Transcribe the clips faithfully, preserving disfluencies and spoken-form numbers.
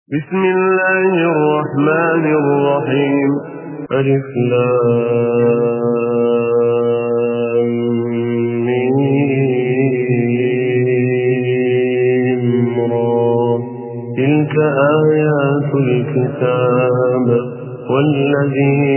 بسم الله الرحمن الرحيم. ألف لام ميم را. تلك آيات الكتاب والذي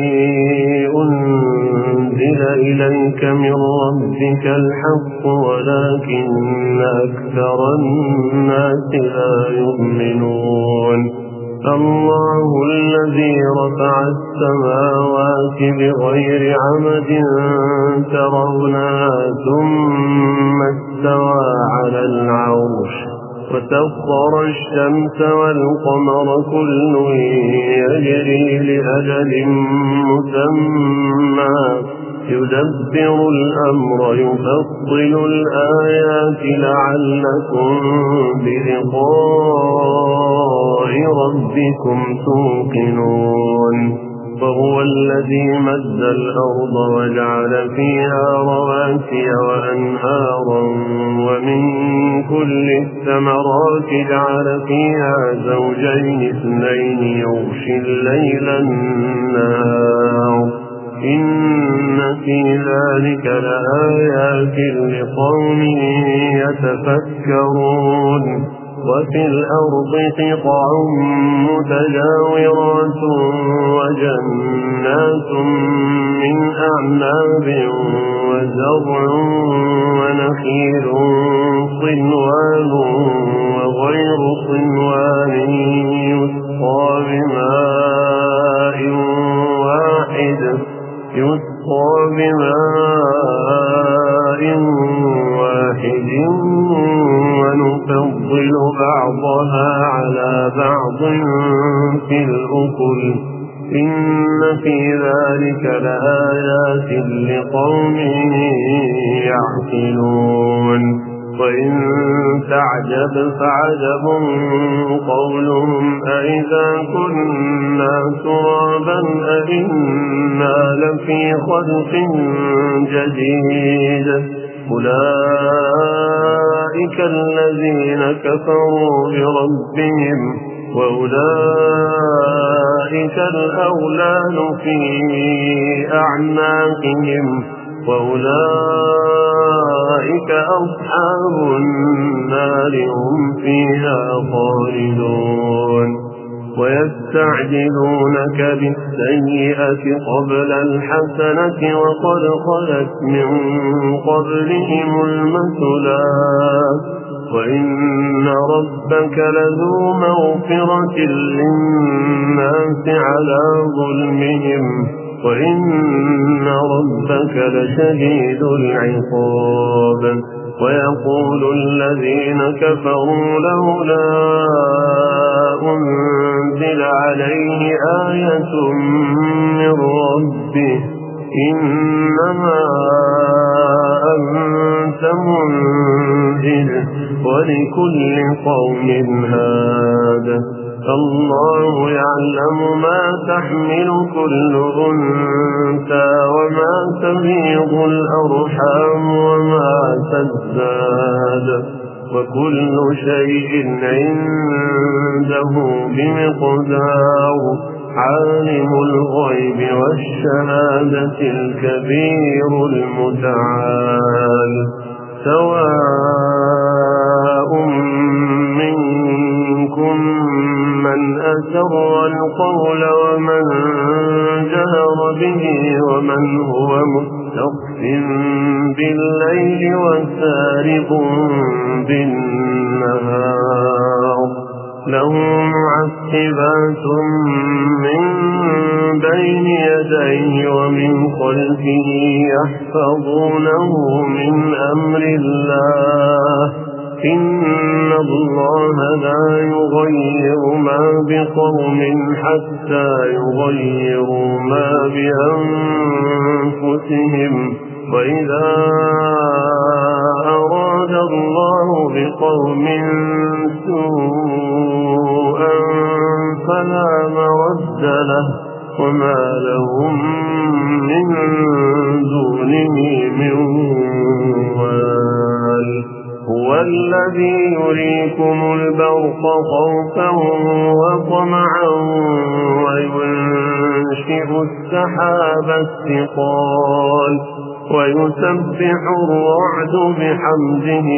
أنزل إليك من ربك الحق ولكن أكثر الناس لا يؤمنون. الله الذي رفع السماوات بغير عمد ترونها ثم استوى على العرش وسخر الشمس والقمر كل يجري لأجل مسمى يدبر الأمر يفصل الآيات لعلكم بلقاء ربكم توقنون. وهو الذي مد الأرض وجعل فيها رواسي وأنهارا ومن كل الثمرات جعل فيها زوجين اثنين يغشي الليل النهار إن في ذلك لآيات لقوم يتفكرون. وفي الأرض قطع متجاورات وجنات من أعناب وزرع ونخيل صنوان وغير صنوان يسقى بماء واحد يسقى بماء واحد ونفضل بعضها على بعض في الأكل إن في ذلك لآيات لقوم يعقلون. وإن تعجب فعجب قولهم أئذا كنا ترابا أئنا لفي خلق جديد أولئك الذين كفروا بربهم وأولئك الأغلال في أعناقهم وأولئك أصحاب النار هم فيها خالدون. ويستعجلونك بالسيئة قبل الحسنة وقد خلت من قبلهم المثلات وإن ربك لذو مغفرة للناس على ظلمهم وإن ربك لشديد العقاب. ويقول الذين كفروا لولا أنزل عليه آية من ربه إنما أنت منذر ولكل قوم هاد. الله يعلم ما تحمل كل أنثى وما تغيض الأرحام وما تزداد وكل شيء عنده بمقدار. عالم الغيب والشهادة الكبير المتعال. سواء منكم من أسر القول ومن جهر به ومن هو مستخف بالليل وسارق بالنهار. له معقبات من بين يديه ومن خلفه يحفظونه من أمر الله إن الله لا يغير ما بقوم حتى يغيروا ما بأنفسهم وإذا أراد الله بقوم سوءا فلا مرد له وما لهم من دونه من وال. هو الذي يريكم البرق خوفا وينشئ السحاب الثقال ويسبح الرعد بحمده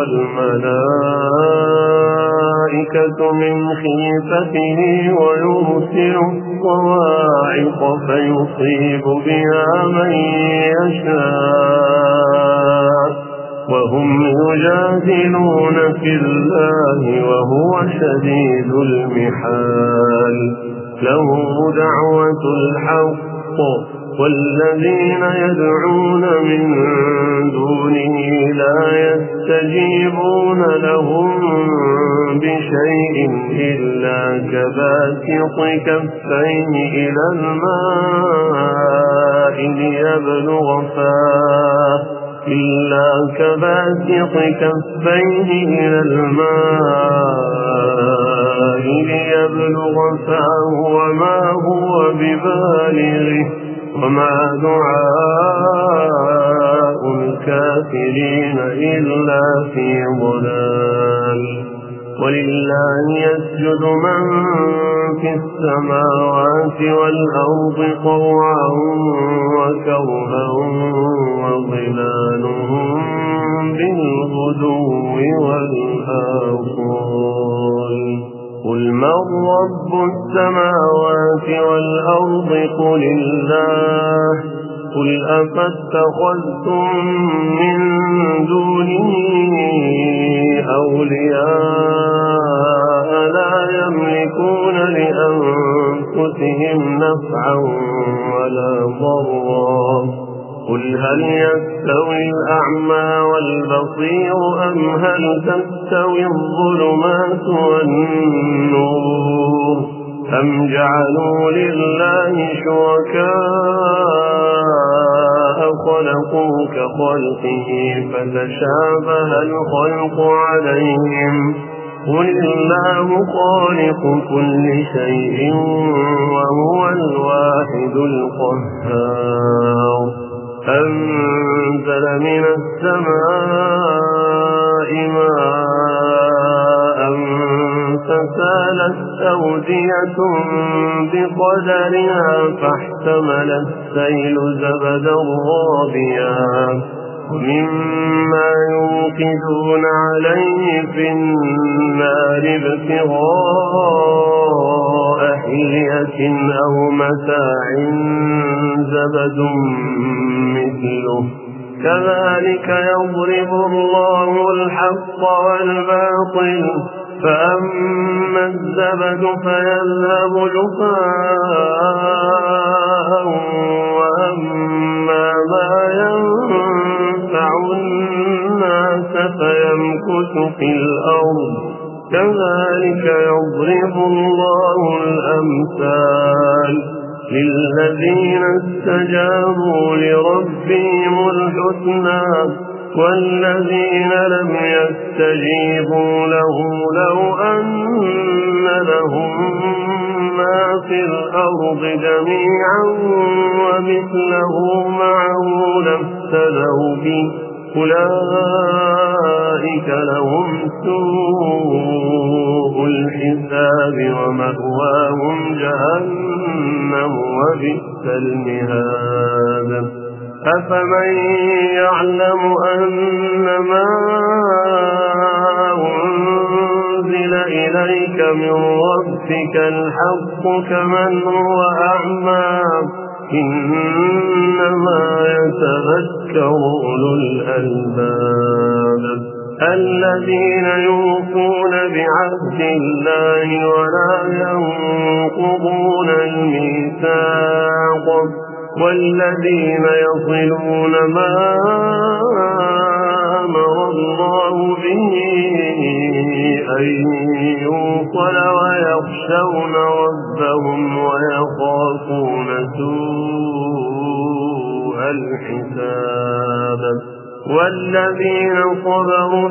والملائكة من خيفته ويرسل الصواعق فيصيب بها من يشاء وهم يجادلون في الله وهو شديد المحال له دعوة الحق والذين يدعون من دونه لا يستجيبون لهم بشيء إلا كباسط كفيه إلى الماء ليبلغ فاه إلا كباسط كفيه إلى الماء ليبلغ فاه وما هو ببالغه وما دعاء الكافرين إلا في ضلال ولله يسجد من في السماوات والأرض طوعا وكرها وظلالهم بالغدو والآصال قل من رب السماوات والأرض قل الله قل أفاتخذتم من دونه أولياء لا يملكون لأنفسهم نفعا ولا ضرا قل هل يستوي الأعمى والبصير أم هل تستوي الظلمات والنور أم جعلوا لله شركاء خلقوا كخلقه فتشابه الخلق عليهم قل الله خالق كل شيء وهو الواحد القهار أنزل من السماء ماء فسالت أودية بقدرها فاحتمل السيل زبدا رابيا ومما يوقدون عليه في النار ابتغاء حلية أو متاع زبد مثله كذلك يضرب الله الحق والباطل فأما الزبد فيذهب جفاء وأما ما ينفع الناس فيمكث في الأرض كذلك يضرب الله الأمثال للذين استجابوا لربهم الحسنى والذين لم يستجيبوا له لو أن لهم ما في الأرض جميعا ومثله معه لافتدوا به أولئك لهم سوء الحساب ومأواهم جهنم وبئس المهاد أفمن يعلم أنما أنزل إليك من ربك الحق كمن هو أعمى إنما يتذكر أولو الألباب الذين يوفون بعهد الله ولا ينقضون الميثاق والذين يصلون ما أمر الله به أن يوصل ويخشون ربهم ويخافون سوء الحساب والذين صبروا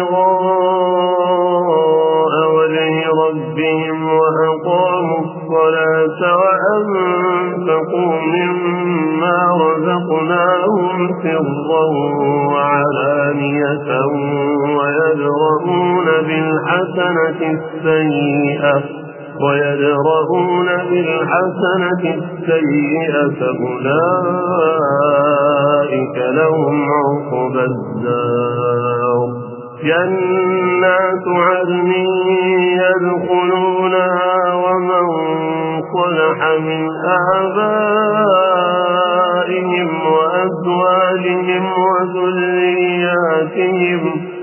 ابتغاء وجه ربهم وأقاموا الصلاة وأنفقوا مما رزقناهم سرا وعلانية ويدرؤون بالحسنة السيئة ويدرؤون بالحسنة السيئة أولئك لهم عقبى الدار جنات عدن يدخلونها ومن صلح من آبائهم وأزواجهم وذرياتهم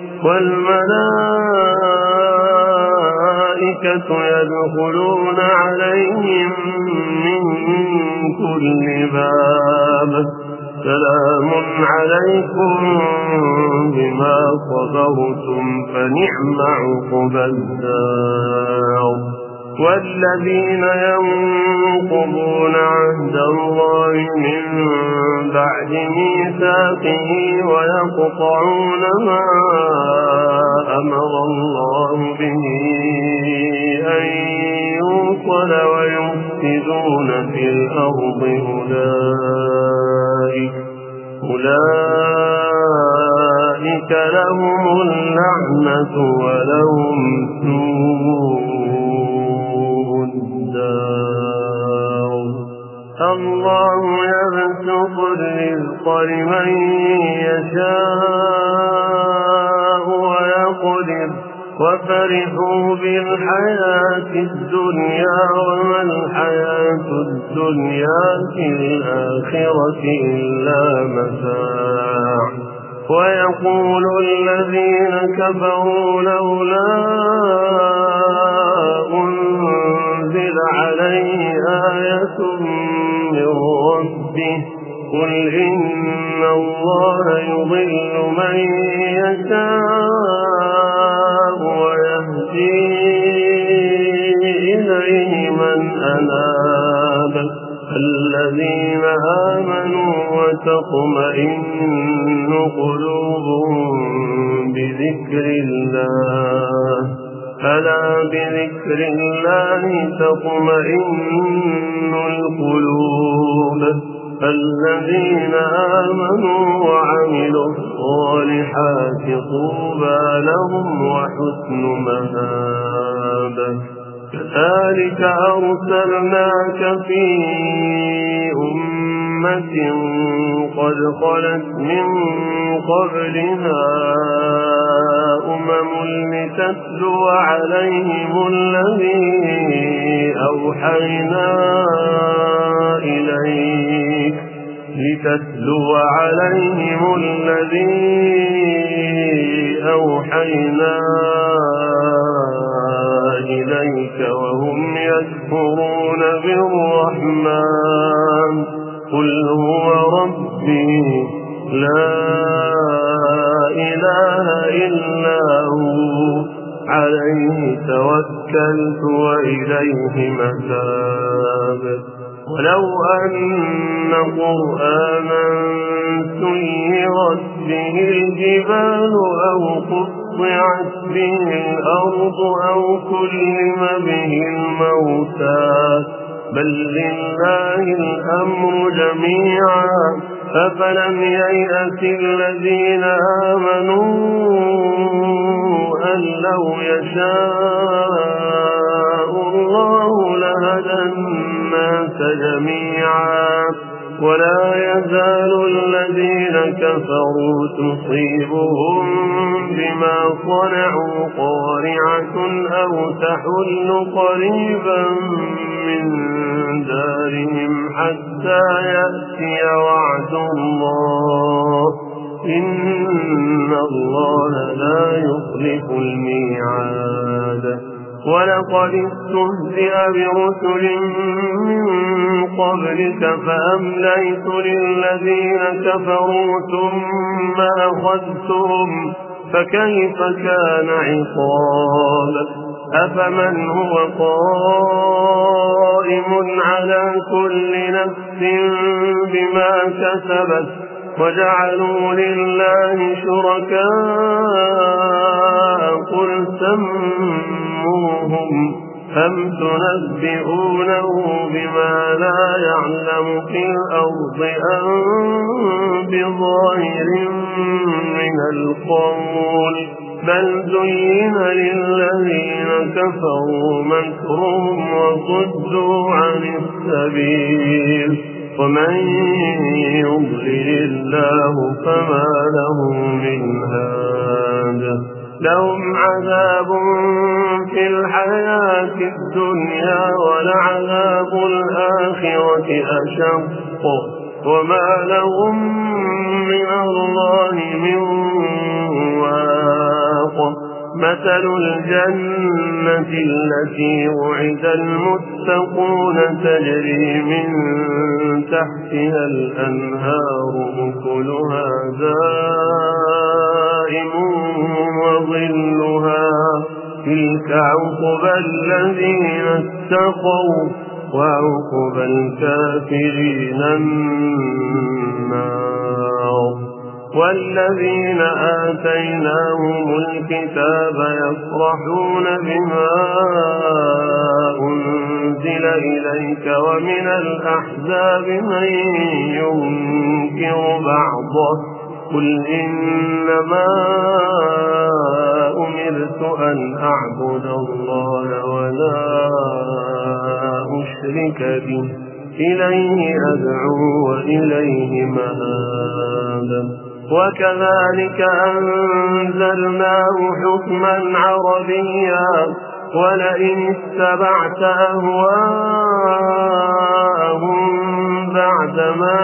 والملائكة يدخلون عليهم من كل باب سلام عليكم بما صبرتم فنعم عقبى الدار والذين ينقضون عهد الله من بعد ميثاقه ويقطعون ما أمر الله به أن يوصل ويفسدون في الأرض أولئك أولئك لهم اللعنة ولهم سوء الدار الله يبسط الرزق لمن يشاء ويقدر وفرحوا بالحياة الدنيا وما الحياة الدنيا في الآخرة إلا متاع ويقول الذين كفروا لولا أنزل عليه آية من ربه قل إن الله يضل من يشاء ويهدي إليه من أناب الذين آمنوا وتطمئن قلوبهم بذكر الله ألا بذكر الله تطمئن القلوب الذين آمنوا وعملوا الصالحات طوبى لهم وحسن مآب كذلك أرسلناك في أمة قد خلت من قبلها أمم لتتلو عليهم الذي أوحينا إليك لتتلو عليهم الذي أوحينا إليك وهم يكفرون بالرحمن قل هو ربي لا إله إلا هو عليه توكلت وإليه متاب ولو أن قرآنا سيرت به الجبال أو قطعت به الأرض أو كلم به الموتى بل لله الأمر جميعا أفلم ييأس الذين آمنوا أن لو يشاء الله لهدى الناس جميعا ولا يزال الذين كفروا تصيبهم بما صنعوا قارعة أو تحل قريبا من دارهم حتى يأتي وعد الله إن الله لا يخلف الميعاد ولقد استهزئ برسل من قبلك فأمليت للذين كفروا ثم أخذتهم فكيف كان عقاب أفمن هو قائم على كل نفس بما كسبت وجعلوا لله شركاء قل سموهم أم تنبئونه بما لا يعلم في الأرض أم بظاهر من القول بل زين للذين كفروا مكرهم وصدوا عن السبيل ومن يضلل الله فما له من هاد لهم عذاب في الحياة الدنيا ولعذاب الآخرة أشق وما لهم من الله من واق مثل الجنة التي وعد المتقون تجري من تحتها الأنهار أكلها دائم وظلها تلك عقبى الذين اتقوا وعقبى الكافرين النار والذين آتيناهم الكتاب يفرحون بما أنزل إليك ومن الأحزاب من ينكر بعضه قل إنما أمرت أن أعبد الله ولا أشرك به إليه أدعو وإليه مآب وكذلك أنزلناه حكما عربيا ولئن اتبعت أهواءهم بعدما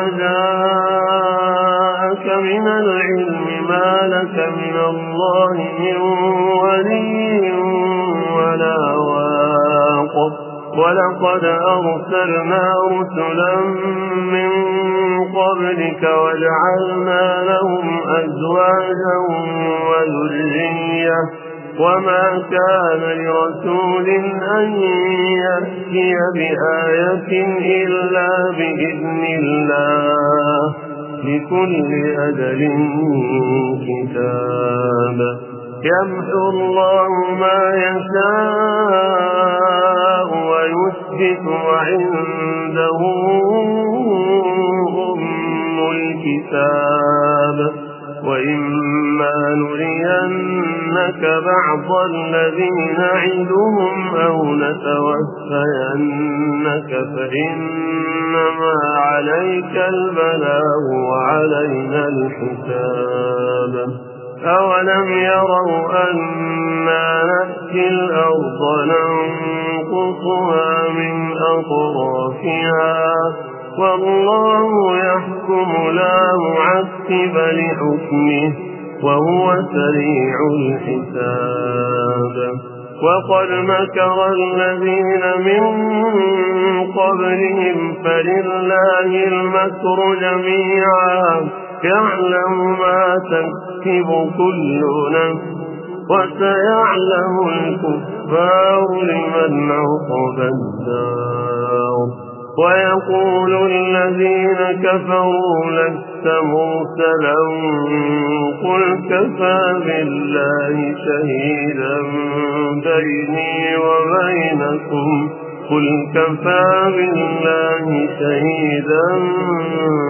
جاءك من العلم ما لك من الله من ولي ولا واق ولقد أرسلنا رسلا من قبلك وجعلنا لهم أزواجا وذرية وما كان لرسول أن يأتي بآية إلا بإذن الله لكل أجل كتاب يمحو الله ما يشاء ويثبت وعنده أم الكتاب وإما نرينك بعض الذي نعدهم أو نتوفينك فإنما عليك البلاغ وعلينا الحساب أولم يروا أنا نأتي الأرض ننقصها من أطرافها والله يحكم لا معقب لحكمه وهو سريع الحساب وقد مكر الذين من قبلهم فلله المكر جميعا يعلم ما تكسب كل نفس وسيعلم الكفار لمن عقبى الدار ويقول الذين كفروا لست مرسلا قل كفى بالله شهيدا بيني وبينكم قل كفى بالله شهيدا